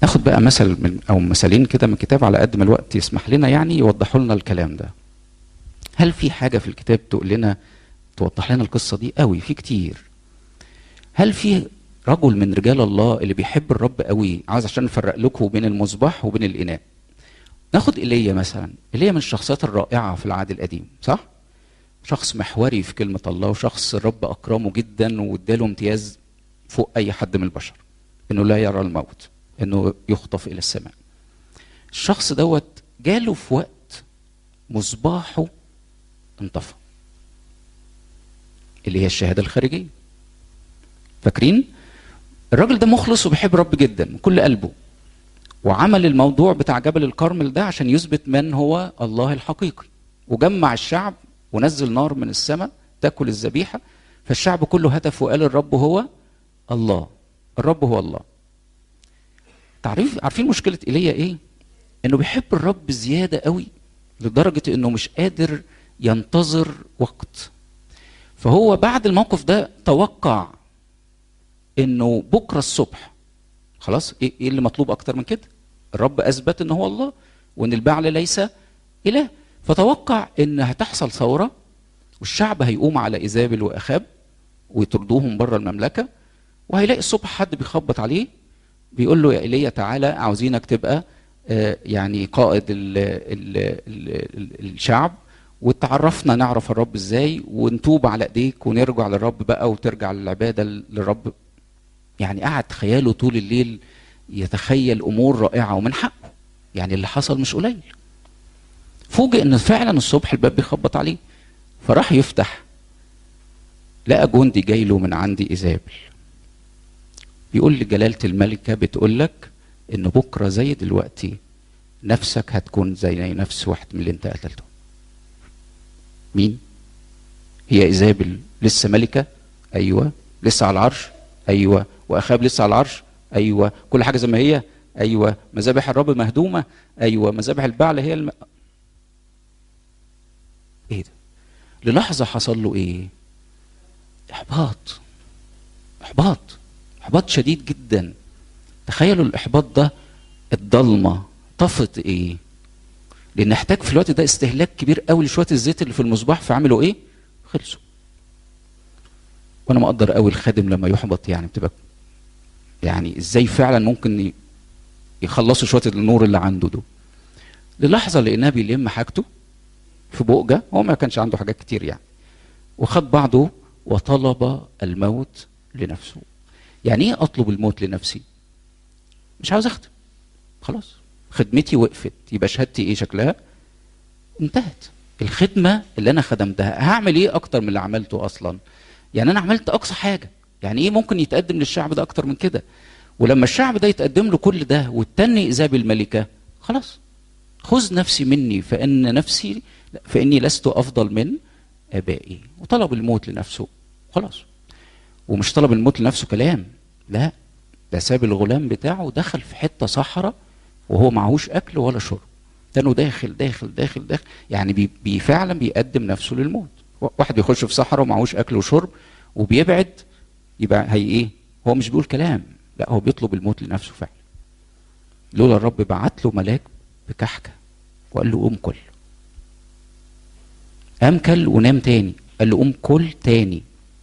ناخد بقى مثل او مثالين كده من الكتاب على قد ما الوقت يسمح لنا، يعني يوضحوا لنا الكلام ده. هل في حاجه في الكتاب تقول لنا توضح لنا القصه دي؟ قوي، في كتير. هل في رجل من رجال الله اللي بيحب الرب قوي، عاوز عشان نفرق لكم بين المذبح وبين الاناء؟ ناخد ايليا مثلا. ايليا من الشخصيات الرائعه في العهد القديم، صح؟ شخص محوري في كلمه الله، وشخص الرب اكرمه جدا واداله امتياز فوق اي حد من البشر، انه لا يرى الموت، انه يخطف الى السماء. الشخص دوت جاله في وقت مصباحه انطفى، اللي هي الشهاده الخارجيه. فاكرين؟ الراجل ده مخلص وبيحب الرب جدا من كل قلبه، وعمل الموضوع بتاع جبل الكرمل ده عشان يثبت من هو الله الحقيقي، وجمع الشعب ونزل نار من السماء تاكل الذبيحه، فالشعب كله هتف وقال الرب هو الله، الرب هو الله. عارفين مشكله ايليا ايه؟ انه بيحب الرب زياده قوي لدرجه انه مش قادر ينتظر وقت. فهو بعد الموقف ده توقع انه بكره الصبح خلاص، ايه اللي مطلوب اكتر من كده؟ الرب اثبت ان هو الله وان البعل ليس اله، فتوقع ان هتحصل ثوره والشعب هيقوم على ايزابل واخاب ويطردوهم بره المملكه، وهيلاقي الصبح حد بيخبط عليه بيقول له يا ايليا تعالى عاوزينك تبقى يعني قائد الشعب، وتعرفنا نعرف الرب ازاي ونتوب على ايديك ونرجع للرب بقى وترجع للعباده للرب. يعني قعد خياله طول الليل يتخيل امور رائعه، ومن حقه، يعني اللي حصل مش قليل. فوجئ ان فعلا الصبح الباب بيخبط عليه، فراح يفتح لقى جندي جاي له من عند ايزابل بيقول لجلاله الملكه بتقول لك ان بكره زي دلوقتي نفسك هتكون زي نفس واحد من اللي انت قتلته. مين؟ هي ايزابل لسه ملكه؟ ايوه. لسه على العرش؟ ايوه. واخاب لسه على العرش؟ ايوه. كل حاجه زي ما هي؟ ايوه. مذابح الرب مهدومه؟ ايوه. مذابح البعل هي ايه ده؟ للحظه حصل له ايه؟ احباط. احباط، احباط شديد جدا. تخيلوا الاحباط ده، الضلمه طفت ايه؟ لان احتاج في الوقت ده استهلاك كبير قوي لشويه الزيت اللي في المصباح، فعملوا ايه؟ خلصوا. وانا مقدر قوي الخادم لما يحبط، يعني بتبقى يعني ازاي فعلا ممكن يخلصوا شويه النور اللي عنده ده. للحظه لقيناه بيلم حاجته في بؤجه، هو ما كانش عنده حاجات كتير يعني، وخد بعضه وطلب الموت لنفسه. يعني ايه اطلب الموت لنفسي؟ مش عاوز اخدم، خلاص خدمتي وقفت، يبقى شهادتي ايه شكلها؟ انتهت. الخدمه اللي انا خدمتها هعمل ايه اكتر من اللي عملته اصلا؟ يعني انا عملت اقصى حاجه، يعني ايه ممكن يتقدم للشعب ده اكتر من كده؟ ولما الشعب ده يتقدم له كل ده والتاني ايزابل الملكه، خلاص خذ نفسي مني فاني لست افضل من ابائي. وطلب الموت لنفسه خلاص. ومش طلب الموت لنفسه كلام، لا، ده ساب الغلام بتاعه ودخل في حته صحراء وهو معهوش اكل ولا شرب، تاني داخل داخل داخل داخل، يعني فعلا بيقدم نفسه للموت. واحد بيخش في صحراء ومعهوش اكل وشرب وبيبعد، يبقى هي ايه؟ هو مش بيقول كلام، لا، هو بيطلب الموت لنفسه فعلا. لولا الرب بعت له ملاك بكحكه وقال له قوم كل. قام كل ونام تاني، قال له قوم كل تاني.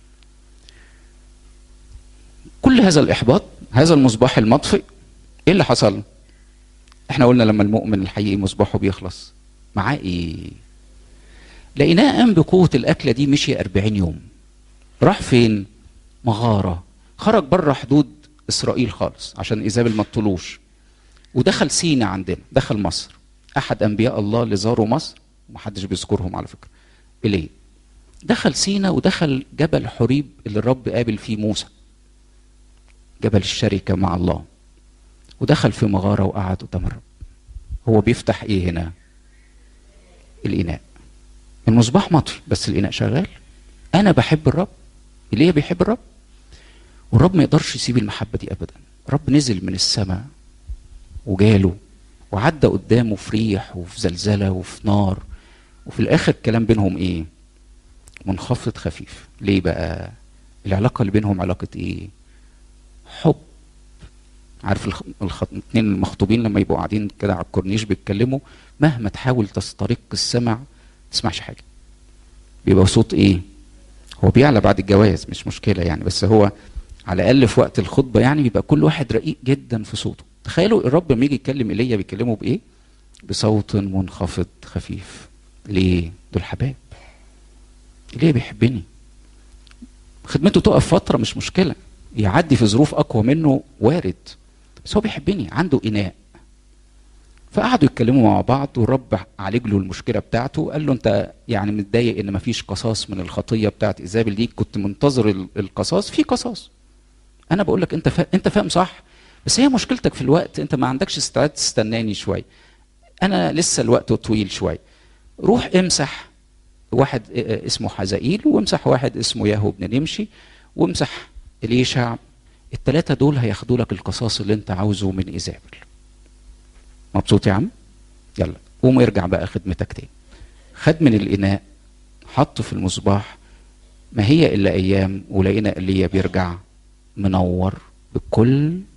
كل هذا الاحباط، هذا المصباح المطفئ، ايه اللي حصل؟ احنا قلنا لما المؤمن الحقيقي مصباحه بيخلص معاه ايه؟ لقيناه قام بقوه الاكله دي، مشي 40 يوم. راح فين؟ مغاره، خرج بره حدود اسرائيل خالص عشان ايزابل ما تطلوش، ودخل سينا عندنا، دخل مصر. احد انبياء الله اللي زاروا مصر ومحدش بيذكرهم على فكره، إليه، دخل سينا ودخل جبل حريب اللي الرب قابل فيه موسى، جبل الشركه مع الله، ودخل في مغاره وقعد قدام الرب. هو بيفتح ايه هنا؟ الاناء. المصباح مطفي بس الاناء شغال. انا بحب الرب، إليه بيحب الرب، والرب ما يقدرش يسيب المحبه دي ابدا. الرب نزل من السماء وجاله وعدى قدامه في ريح وفي زلزله وفي نار، وفي الاخر الكلام بينهم ايه؟ منخفض خفيف. ليه بقى؟ العلاقه اللي بينهم علاقه ايه؟ حب. عارف اتنين المخطوبين لما يبقوا قاعدين كده على الكورنيش بيتكلموا، مهما تحاول تسترق السمع ما تسمعش حاجه. بيبقى صوت ايه؟ هو بيعلى بعد الجواز مش مشكله يعني، بس هو على الاقل في وقت الخطبه يعني بيبقى كل واحد رقيق جدا في صوته. تخيلوا الرب لما يجي يتكلم ايليا بيكلمه بايه؟ بصوت منخفض خفيف. ليه؟ دول حباب. ايليا بيحبني. خدمته تقف فتره مش مشكله، يعدي في ظروف اقوى منه وارد، بس هو بيحبني، عنده اناء. فقعدوا يتكلموا مع بعض، والرب عالج له المشكله بتاعته. قال له انت يعني متضايق ان مفيش قصاص من الخطيه بتاعت ايزابل دي، كنت منتظر القصاص. في قصاص، انا بقول لك انت فاهم صح، بس هي مشكلتك في الوقت، انت ما عندكش استعداد تستناني شويه، انا لسه الوقت طويل شويه. روح امسح واحد اسمه حزائيل، وامسح واحد اسمه ياهو بن نمشي، وامسح اليشع. الثلاثه دول هياخدوا لك القصاص اللي انت عاوزه من ايزابل. مبسوط يا عم؟ يلا قوم ارجع بقى خدمتك تاني. خد من الاناء، حطه في المصباح، ما هي الا ايام ولقينا ايليا بيرجع منور بكل